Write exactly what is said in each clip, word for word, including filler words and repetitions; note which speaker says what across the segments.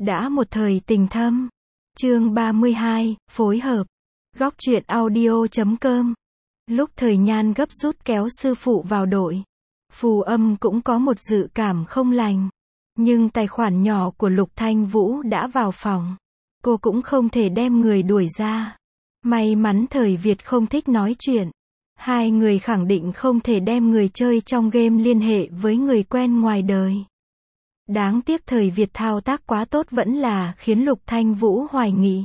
Speaker 1: Đã một thời tình thâm. Chương ba mươi hai, phối hợp. Góc truyện audio chấm com. Lúc Thời Nhan gấp rút kéo sư phụ vào đội, Phù Âm cũng có một dự cảm không lành. Nhưng tài khoản nhỏ của Lục Thanh Vũ đã vào phòng. Cô cũng không thể đem người đuổi ra. May mắn Thời Việt không thích nói chuyện. Hai người khẳng định không thể đem người chơi trong game liên hệ với người quen ngoài đời. Đáng tiếc Thời Việt thao tác quá tốt vẫn là khiến Lục Thanh Vũ hoài nghi.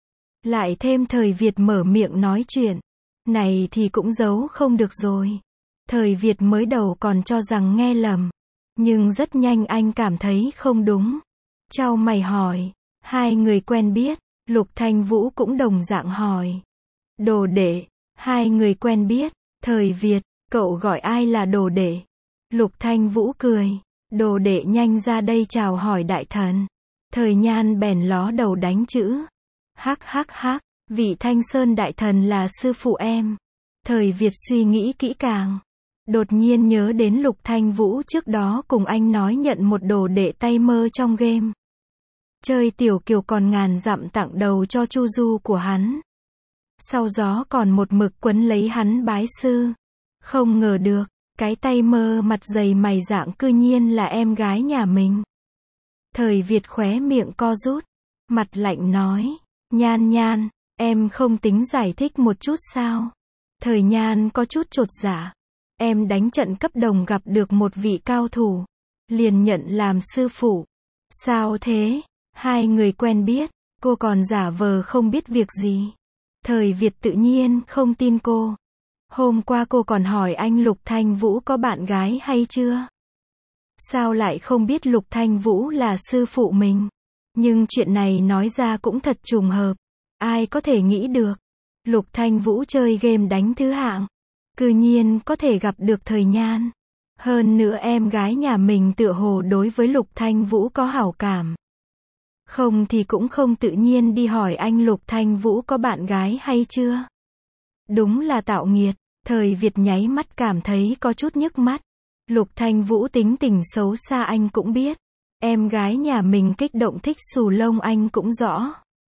Speaker 1: Lại thêm Thời Việt mở miệng nói chuyện. Này thì cũng giấu không được rồi. Thời Việt mới đầu còn cho rằng nghe lầm. Nhưng rất nhanh anh cảm thấy không đúng. Chau mày hỏi. Hai người quen biết. Lục Thanh Vũ cũng đồng dạng hỏi. Đồ đệ. Hai người quen biết. Thời Việt. Cậu gọi ai là đồ đệ? Lục Thanh Vũ cười. Đồ đệ nhanh ra đây chào hỏi đại thần. Thời Nhan bèn ló đầu đánh chữ. Hắc hắc hắc. Vị Thanh Sơn đại thần là sư phụ em. Thời Việt suy nghĩ kỹ càng. Đột nhiên nhớ đến Lục Thanh Vũ trước đó cùng anh nói nhận một đồ đệ tay mơ trong game. Chơi tiểu kiều còn ngàn dặm tặng đầu cho Chu Du của hắn. Sau gió còn một mực quấn lấy hắn bái sư. Không ngờ được, cái tay mơ mặt dày mày dạng cư nhiên là em gái nhà mình. Thời Việt khóe miệng co rút. Mặt lạnh nói. Nhan Nhan, em không tính giải thích một chút sao? Thời Nhan có chút chột dạ. Em đánh trận cấp đồng gặp được một vị cao thủ. Liền nhận làm sư phụ. Sao thế? Hai người quen biết. Cô còn giả vờ không biết việc gì. Thời Việt tự nhiên không tin cô. Hôm qua cô còn hỏi anh Lục Thanh Vũ có bạn gái hay chưa? Sao lại không biết Lục Thanh Vũ là sư phụ mình? Nhưng chuyện này nói ra cũng thật trùng hợp. Ai có thể nghĩ được. Lục Thanh Vũ chơi game đánh thứ hạng. Cư nhiên có thể gặp được Thời Nhan. Hơn nữa em gái nhà mình tựa hồ đối với Lục Thanh Vũ có hảo cảm. Không thì cũng không tự nhiên đi hỏi anh Lục Thanh Vũ có bạn gái hay chưa. Đúng là tạo nghiệt. Thời Việt nháy mắt cảm thấy có chút nhức mắt. Lục Thanh Vũ tính tình xấu xa anh cũng biết. Em gái nhà mình kích động thích xù lông anh cũng rõ.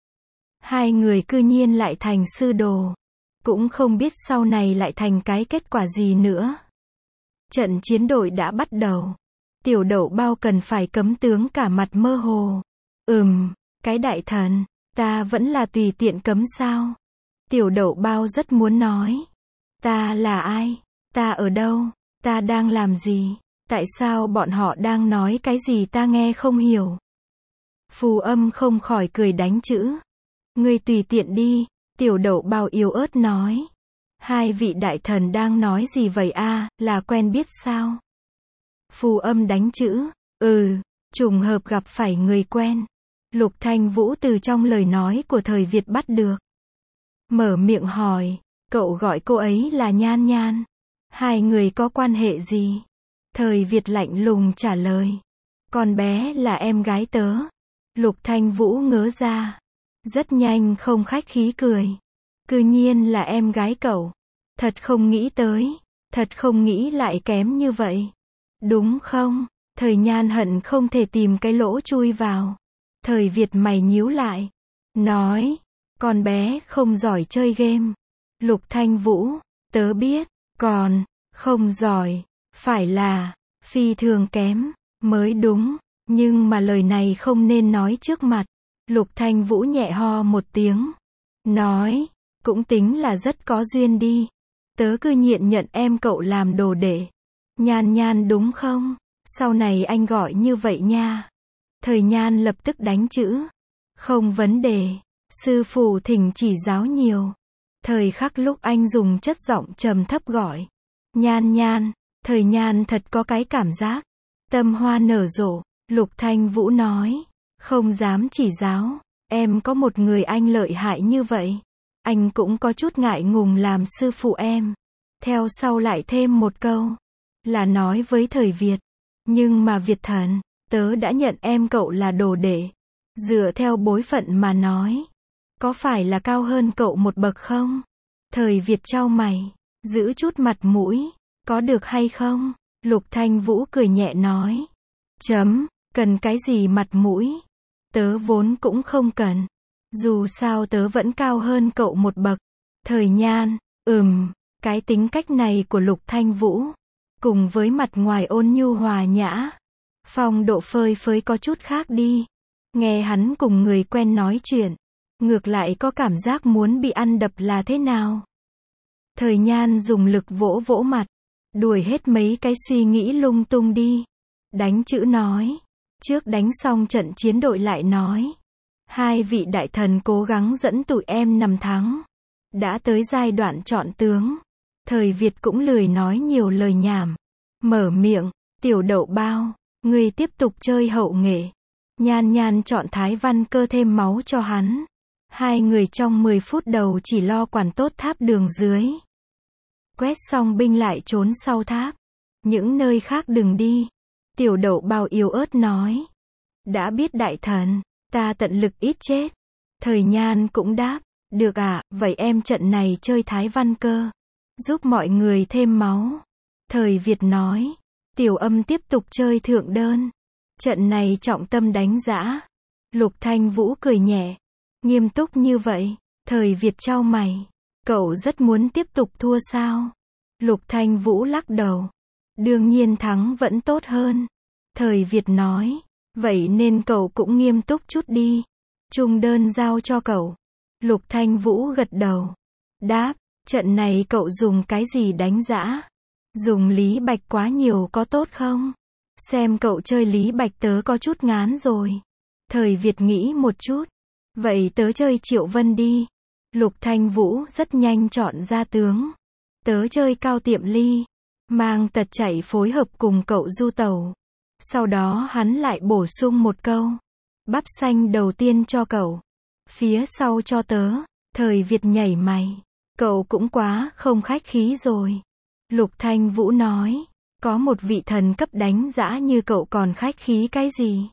Speaker 1: Hai người cư nhiên lại thành sư đồ. Cũng không biết sau này lại thành cái kết quả gì nữa. Trận chiến đội đã bắt đầu. Tiểu Đậu Bao cần phải cấm tướng cả mặt mơ hồ. Ừm, cái đại thần, ta vẫn là tùy tiện cấm sao? Tiểu Đậu Bao rất muốn nói. Ta là ai? Ta ở đâu? Ta đang làm gì? Tại sao bọn họ đang nói cái gì ta nghe không hiểu? Phù Âm không khỏi cười đánh chữ. Ngươi tùy tiện đi, Tiểu Đậu Bao yếu ớt nói. Hai vị đại thần đang nói gì vậy a, là quen biết sao? Phù Âm đánh chữ. Ừ, trùng hợp gặp phải người quen. Lục Thanh Vũ từ trong lời nói của Thời Việt bắt được. Mở miệng hỏi, cậu gọi cô ấy là Nhan Nhan. Hai người có quan hệ gì? Thời Việt lạnh lùng trả lời. Con bé là em gái tớ. Lục Thanh Vũ ngớ ra. Rất nhanh không khách khí cười. Cư nhiên là em gái cậu. Thật không nghĩ tới. Thật không nghĩ lại kém như vậy. Đúng không? Thời Nhan hận không thể tìm cái lỗ chui vào. Thời Việt mày nhíu lại. Nói. Con bé không giỏi chơi game. Lục Thanh Vũ. Tớ biết. Còn. Không giỏi. Phải là. Phi thường kém. Mới đúng. Nhưng mà lời này không nên nói trước mặt. Lục Thanh Vũ nhẹ ho một tiếng. Nói. Cũng tính là rất có duyên đi. Tớ cứ nhiện nhận em cậu làm đồ đệ. Nhan Nhan đúng không? Sau này anh gọi như vậy nha. Thời Nhan lập tức đánh chữ. Không vấn đề. Sư phụ thỉnh chỉ giáo nhiều. Thời khắc lúc anh dùng chất giọng trầm thấp gọi. Nhan Nhan. Thời Nhan thật có cái cảm giác. Tâm hoa nở rộ. Lục Thanh Vũ nói. Không dám chỉ giáo. Em có một người anh lợi hại như vậy. Anh cũng có chút ngại ngùng làm sư phụ em. Theo sau lại thêm một câu. Là nói với Thời Việt. Nhưng mà Việt thần, tớ đã nhận em cậu là đồ đệ. Dựa theo bối phận mà nói. Có phải là cao hơn cậu một bậc không? Thời Việt chau mày. Giữ chút mặt mũi. Có được hay không? Lục Thanh Vũ cười nhẹ nói. Chấm, cần cái gì mặt mũi? tớ vốn cũng không cần. Dù sao tớ vẫn cao hơn cậu một bậc. Thời Nhan, ừm, cái tính cách này của Lục Thanh Vũ, cùng với mặt ngoài ôn nhu hòa nhã, phong độ phơi phới có chút khác đi. Nghe hắn cùng người quen nói chuyện, ngược lại có cảm giác muốn bị ăn đập là thế nào. Thời Nhan dùng lực vỗ vỗ mặt, đuổi hết mấy cái suy nghĩ lung tung đi. Đánh chữ nói. Trước đánh xong trận chiến đội lại nói. Hai vị đại thần cố gắng dẫn tụi em nằm thắng. Đã tới giai đoạn chọn tướng. Thời Việt cũng lười nói nhiều lời nhảm. Mở miệng, Tiểu Đậu Bao, ngươi tiếp tục chơi hậu nghệ. Nhan Nhan chọn Thái Văn Cơ thêm máu cho hắn. Hai người trong mười phút đầu chỉ lo quản tốt tháp đường dưới. Quét xong binh lại trốn sau tháp. Những nơi khác đừng đi. Tiểu Đậu Bao yếu ớt nói. Đã biết đại thần, ta tận lực ít chết. Thời Nhan cũng đáp. Được à, vậy em trận này chơi Thái Văn Cơ. Giúp mọi người thêm máu. Thời Việt nói. Tiểu Âm tiếp tục chơi thượng đơn. Trận này trọng tâm đánh giã. Lục Thanh Vũ cười nhẹ. Nghiêm túc như vậy. Thời Việt chau mày. Cậu rất muốn tiếp tục thua sao? Lục Thanh Vũ lắc đầu. Đương nhiên thắng vẫn tốt hơn. Thời Việt nói. Vậy nên cậu cũng nghiêm túc chút đi. Trung đơn giao cho cậu. Lục Thanh Vũ gật đầu. Đáp. Trận này cậu dùng cái gì đánh giã? Dùng Lý Bạch quá nhiều có tốt không? Xem cậu chơi Lý Bạch tớ có chút ngán rồi. Thời Việt nghĩ một chút. Vậy tớ chơi Triệu Vân đi. Lục Thanh Vũ rất nhanh chọn ra tướng. Tớ chơi Cao Tiệm Ly. Mang Tật Chạy phối hợp cùng cậu Du Tẩu. Sau đó hắn lại bổ sung một câu. Bắp xanh đầu tiên cho cậu. Phía sau cho tớ. Thời Việt nhảy mày. Cậu cũng quá không khách khí rồi. Lục Thanh Vũ nói. Có một vị thần cấp đánh giã như cậu còn khách khí cái gì?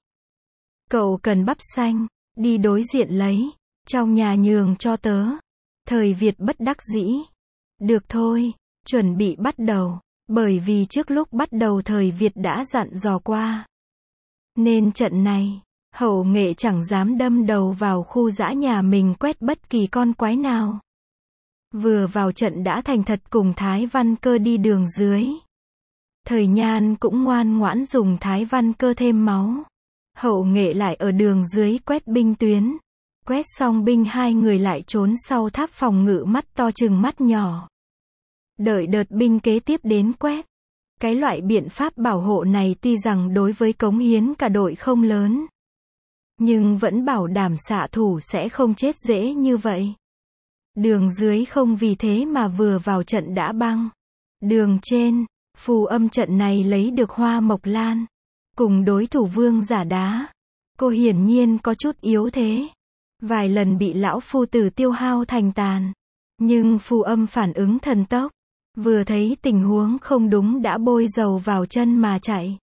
Speaker 1: Cậu cần bắp xanh. Đi đối diện lấy. Trong nhà nhường cho tớ. Thời Việt bất đắc dĩ. Được thôi. Chuẩn bị bắt đầu. Bởi vì trước lúc bắt đầu Thời Việt đã dặn dò qua. Nên trận này, hậu nghệ chẳng dám đâm đầu vào khu dã nhà mình quét bất kỳ con quái nào. Vừa vào trận đã thành thật cùng Thái Văn Cơ đi đường dưới. Thời Nhan cũng ngoan ngoãn dùng Thái Văn Cơ thêm máu. Hậu nghệ lại ở đường dưới quét binh tuyến. Quét xong binh hai người lại trốn sau tháp phòng ngự mắt to chừng mắt nhỏ. Đợi đợt binh kế tiếp đến quét. Cái loại biện pháp bảo hộ này tuy rằng đối với cống hiến cả đội không lớn. Nhưng vẫn bảo đảm xạ thủ sẽ không chết dễ như vậy. Đường dưới không vì thế mà vừa vào trận đã băng. Đường trên, Phù Âm trận này lấy được Hoa Mộc Lan. Cùng đối thủ Vương Giả Đá. Cô hiển nhiên có chút yếu thế. Vài lần bị lão phu tử tiêu hao thành tàn. Nhưng Phù Âm phản ứng thần tốc. Vừa thấy tình huống không đúng đã bôi dầu vào chân mà chạy.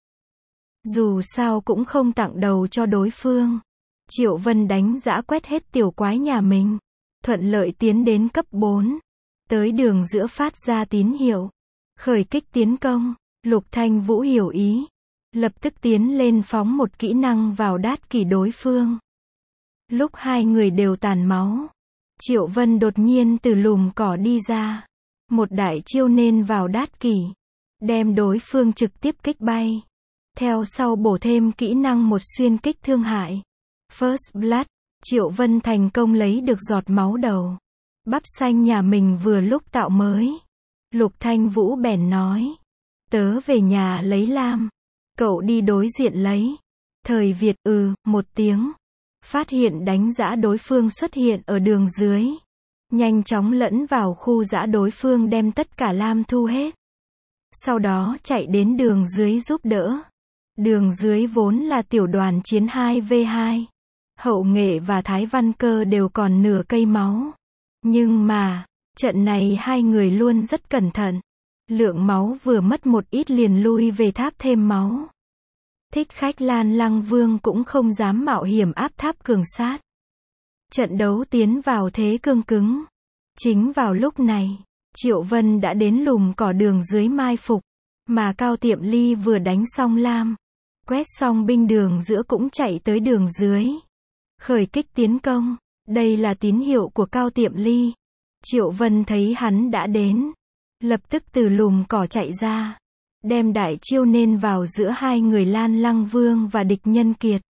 Speaker 1: Dù sao cũng không tặng đầu cho đối phương. Triệu Vân đánh giã quét hết tiểu quái nhà mình. Thuận lợi tiến đến cấp bốn. Tới đường giữa phát ra tín hiệu. Khởi kích tiến công. Lục Thanh Vũ hiểu ý. Lập tức tiến lên phóng một kỹ năng vào đát kỷ đối phương. Lúc hai người đều tàn máu. Triệu Vân đột nhiên từ lùm cỏ đi ra. Một đại chiêu nên vào đát kỷ. Đem đối phương trực tiếp kích bay. Theo sau bổ thêm kỹ năng một xuyên kích thương hại. First Blood. Triệu Vân thành công lấy được giọt máu đầu. Bắp xanh nhà mình vừa lúc tạo mới. Lục Thanh Vũ bèn nói. Tớ về nhà lấy lam. Cậu đi đối diện lấy. Thời Việt ừ, một tiếng. Phát hiện đánh giã đối phương xuất hiện ở đường dưới. Nhanh chóng lẫn vào khu dã đối phương đem tất cả lam thu hết. Sau đó chạy đến đường dưới giúp đỡ. Đường dưới vốn là tiểu đoàn chiến hai vs hai. Hậu nghệ và Thái Văn Cơ đều còn nửa cây máu. Nhưng mà, trận này hai người luôn rất cẩn thận. Lượng máu vừa mất một ít liền lui về tháp thêm máu. Thích Khách Lan Lăng Vương cũng không dám mạo hiểm áp tháp cường sát. Trận đấu tiến vào thế cương cứng. Chính vào lúc này, Triệu Vân đã đến lùm cỏ đường dưới mai phục. Mà Cao Tiệm Ly vừa đánh xong lam. Quét xong binh đường giữa cũng chạy tới đường dưới. Khởi kích tiến công. Đây là tín hiệu của Cao Tiệm Ly. Triệu Vân thấy hắn đã đến, lập tức từ lùm cỏ chạy ra, đem đại chiêu nên vào giữa hai người Lan Lăng Vương và địch nhân kiệt.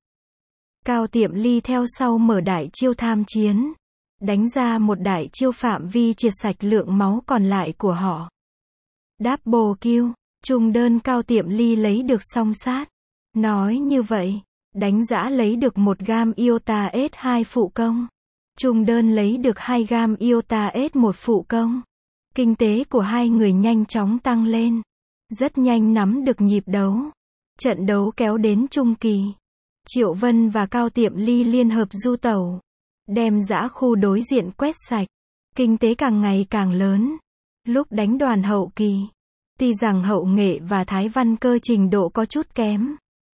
Speaker 1: Cao Tiệm Ly theo sau mở đại chiêu tham chiến, đánh ra một đại chiêu phạm vi triệt sạch lượng máu còn lại của họ. Double kill, trùng đơn Cao Tiệm Ly lấy được song sát. Nói như vậy, đánh giã lấy được một gam Iota S hai phụ công. Trùng đơn lấy được hai gam Iota S một phụ công. Kinh tế của hai người nhanh chóng tăng lên. Rất nhanh nắm được nhịp đấu. Trận đấu kéo đến trung kỳ. Triệu Vân và Cao Tiệm Ly liên hợp du tẩu, đem giã khu đối diện quét sạch. Kinh tế càng ngày càng lớn. Lúc đánh đoàn hậu kỳ, tuy rằng hậu nghệ và thái văn cơ trình độ có chút kém,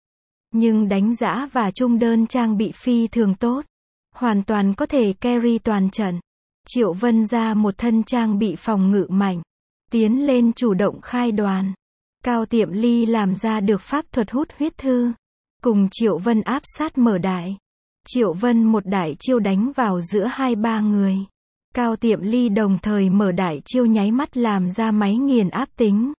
Speaker 1: nhưng đánh giã và trung đơn trang bị phi thường tốt, hoàn toàn có thể carry toàn trận. Triệu Vân ra một thân trang bị phòng ngự mạnh, tiến lên chủ động khai đoàn. Cao Tiệm Ly làm ra được pháp thuật hút huyết thư, cùng Triệu Vân áp sát mở đại. Triệu Vân một đại chiêu đánh vào giữa hai ba người. Cao Tiệm Ly đồng thời mở đại chiêu nháy mắt làm ra máy nghiền áp tính.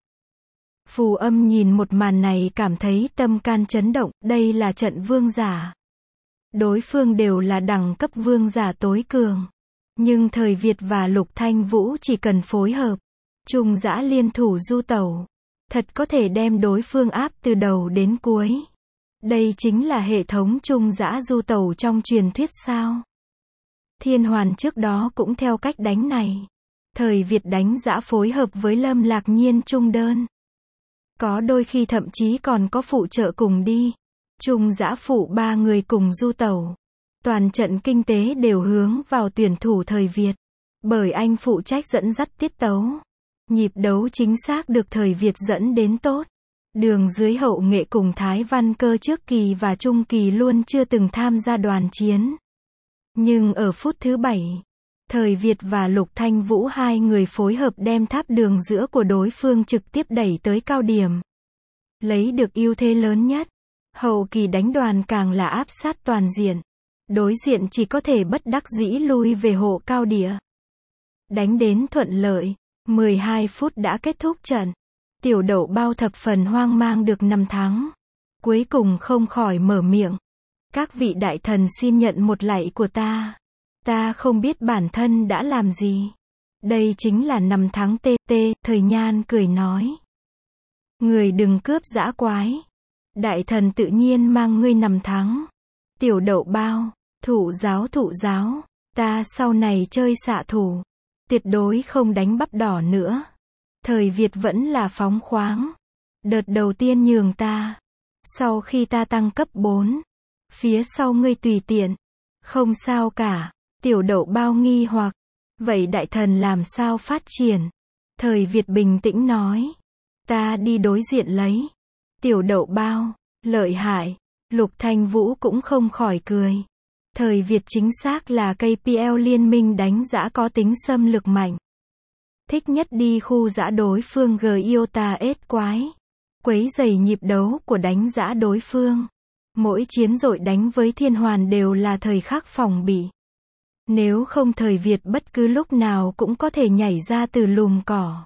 Speaker 1: Phù Âm nhìn một màn này cảm thấy tâm can chấn động, đây là trận vương giả. Đối phương đều là đẳng cấp vương giả tối cường. Nhưng thời Việt và Lục Thanh Vũ chỉ cần phối hợp, trùng dã liên thủ du tẩu, thật có thể đem đối phương áp từ đầu đến cuối. Đây chính là hệ thống trùng dã du tẩu trong truyền thuyết sao? Thiên Hoàn trước đó cũng theo cách đánh này. Thời Việt đánh dã phối hợp với Lâm Lạc Nhiên trung đơn. Có đôi khi thậm chí còn có phụ trợ cùng đi. Trung dã phụ ba người cùng du tẩu. Toàn trận kinh tế đều hướng vào tuyển thủ thời Việt. Bởi anh phụ trách dẫn dắt tiết tấu. Nhịp đấu chính xác được thời Việt dẫn đến tốt. Đường dưới hậu nghệ cùng thái văn cơ trước kỳ và trung kỳ luôn chưa từng tham gia đoàn chiến. Nhưng ở phút thứ bảy, thời Việt và Lục Thanh Vũ hai người phối hợp đem tháp đường giữa của đối phương trực tiếp đẩy tới cao điểm. Lấy được ưu thế lớn nhất. Hậu kỳ đánh đoàn càng là áp sát toàn diện. Đối diện chỉ có thể bất đắc dĩ lui về hộ cao địa. Đánh đến thuận lợi, mười hai phút đã kết thúc trận. Tiểu Đậu Bao thập phần hoang mang được năm thắng. Cuối cùng không khỏi mở miệng. Các vị đại thần xin nhận một lạy của ta. Ta không biết bản thân đã làm gì. Đây chính là năm thắng tê tê, Thời Nhan cười nói. Người đừng cướp dã quái. Đại thần tự nhiên mang ngươi năm thắng. Tiểu Đậu Bao, thụ giáo thụ giáo, ta sau này chơi xạ thủ. Tuyệt đối không đánh bắp đỏ nữa. Thời Việt vẫn là phóng khoáng. Đợt đầu tiên nhường ta. Sau khi ta tăng cấp bốn. Phía sau ngươi tùy tiện. Không sao cả. Tiểu Đậu Bao nghi hoặc. Vậy đại thần làm sao phát triển? Thời Việt bình tĩnh nói. Ta đi đối diện lấy. Tiểu Đậu Bao, lợi hại. Lục Thanh Vũ cũng không khỏi cười. Thời Việt chính xác là ca pê lờ liên minh đánh dã có tính xâm lược mạnh. Thích nhất đi khu dã đối phương G Iota S quái. Quấy rầy nhịp đấu của đánh dã đối phương. Mỗi chiến dội đánh với Thiên Hoàn đều là thời khắc phòng bị. Nếu không thời Việt bất cứ lúc nào cũng có thể nhảy ra từ lùm cỏ.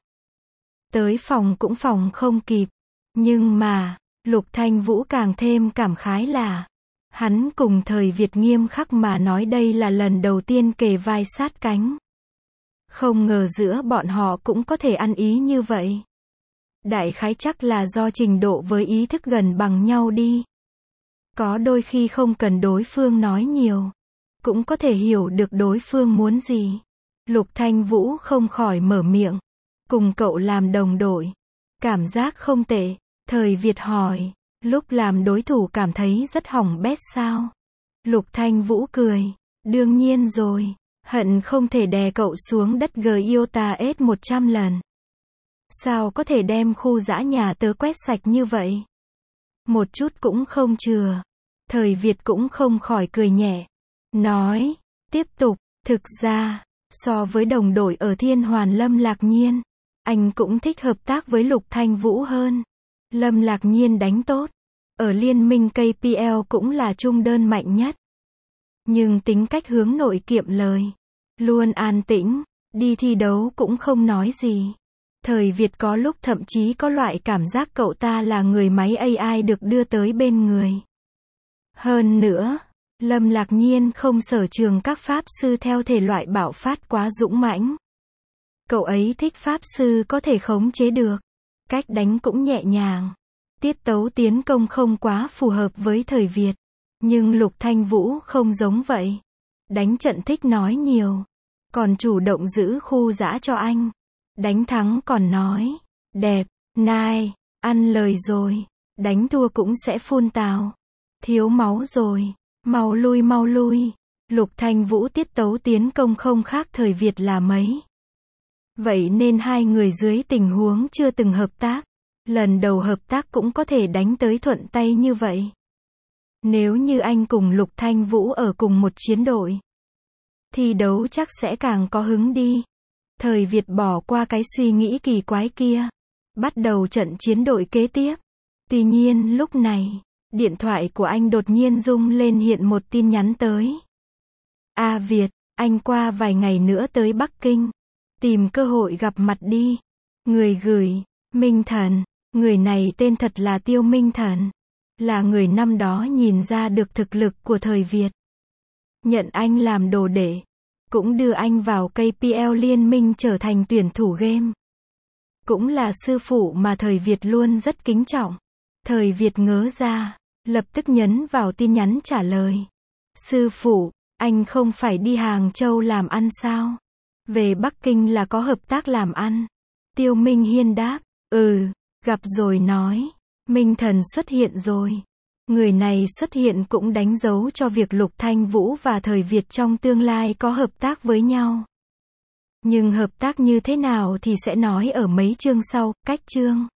Speaker 1: Tới phòng cũng phòng không kịp. Nhưng mà, Lục Thanh Vũ càng thêm cảm khái là, hắn cùng thời Việt nghiêm khắc mà nói đây là lần đầu tiên kề vai sát cánh. Không ngờ giữa bọn họ cũng có thể ăn ý như vậy. Đại khái chắc là do trình độ với ý thức gần bằng nhau đi. Có đôi khi không cần đối phương nói nhiều, cũng có thể hiểu được đối phương muốn gì. Lục Thanh Vũ không khỏi mở miệng. Cùng cậu làm đồng đội. Cảm giác không tệ. Thời Việt hỏi. Lúc làm đối thủ cảm thấy rất hỏng bét sao? Lục Thanh Vũ cười. Đương nhiên rồi. Hận không thể đè cậu xuống đất G Iota S một trăm lần. Sao có thể đem khu dã nhà tớ quét sạch như vậy? Một chút cũng không chừa. Thời Việt cũng không khỏi cười nhẹ. Nói. Tiếp tục. Thực ra, so với đồng đội ở Thiên Hoàn Lâm Lạc Nhiên, anh cũng thích hợp tác với Lục Thanh Vũ hơn. Lâm Lạc Nhiên đánh tốt. Ở liên minh ca pê lờ cũng là trung đơn mạnh nhất. Nhưng tính cách hướng nội kiệm lời. Luôn an tĩnh, đi thi đấu cũng không nói gì. Thời Việt có lúc thậm chí có loại cảm giác cậu ta là người máy a i được đưa tới bên người. Hơn nữa, Lâm Lạc Nhiên không sở trường các pháp sư theo thể loại bạo phát quá dũng mãnh. Cậu ấy thích pháp sư có thể khống chế được. Cách đánh cũng nhẹ nhàng. Tiết tấu tiến công không quá phù hợp với thời Việt. Nhưng Lục Thanh Vũ không giống vậy. Đánh trận thích nói nhiều. Còn chủ động giữ khu dã cho anh. Đánh thắng còn nói. Đẹp, nai, ăn lời rồi. Đánh thua cũng sẽ phun tào. Thiếu máu rồi. Mau lui mau lui. Lục Thanh Vũ tiết tấu tiến công không khác thời Việt là mấy. Vậy nên hai người dưới tình huống chưa từng hợp tác. Lần đầu hợp tác cũng có thể đánh tới thuận tay như vậy. Nếu như anh cùng Lục Thanh Vũ ở cùng một chiến đội, thi đấu chắc sẽ càng có hứng đi. Thời Việt bỏ qua cái suy nghĩ kỳ quái kia. Bắt đầu trận chiến đội kế tiếp. Tuy nhiên lúc này, điện thoại của anh đột nhiên rung lên hiện một tin nhắn tới. A Việt, anh qua vài ngày nữa tới Bắc Kinh. Tìm cơ hội gặp mặt đi. Người gửi, Minh Thần. Người này tên thật là Tiêu Minh Thần. Là người năm đó nhìn ra được thực lực của thời Việt. Nhận anh làm đồ đệ. Cũng đưa anh vào ca pê lờ liên minh trở thành tuyển thủ game. Cũng là sư phụ mà thời Việt luôn rất kính trọng. Thời Việt ngớ ra, lập tức nhấn vào tin nhắn trả lời. Sư phụ, anh không phải đi Hàng Châu làm ăn sao? Về Bắc Kinh là có hợp tác làm ăn. Tiêu Minh Hiên đáp, ừ, gặp rồi nói. Minh Thần xuất hiện rồi. Người này xuất hiện cũng đánh dấu cho việc Lục Thanh Vũ và thời Việt trong tương lai có hợp tác với nhau. Nhưng hợp tác như thế nào thì sẽ nói ở mấy chương sau, cách chương.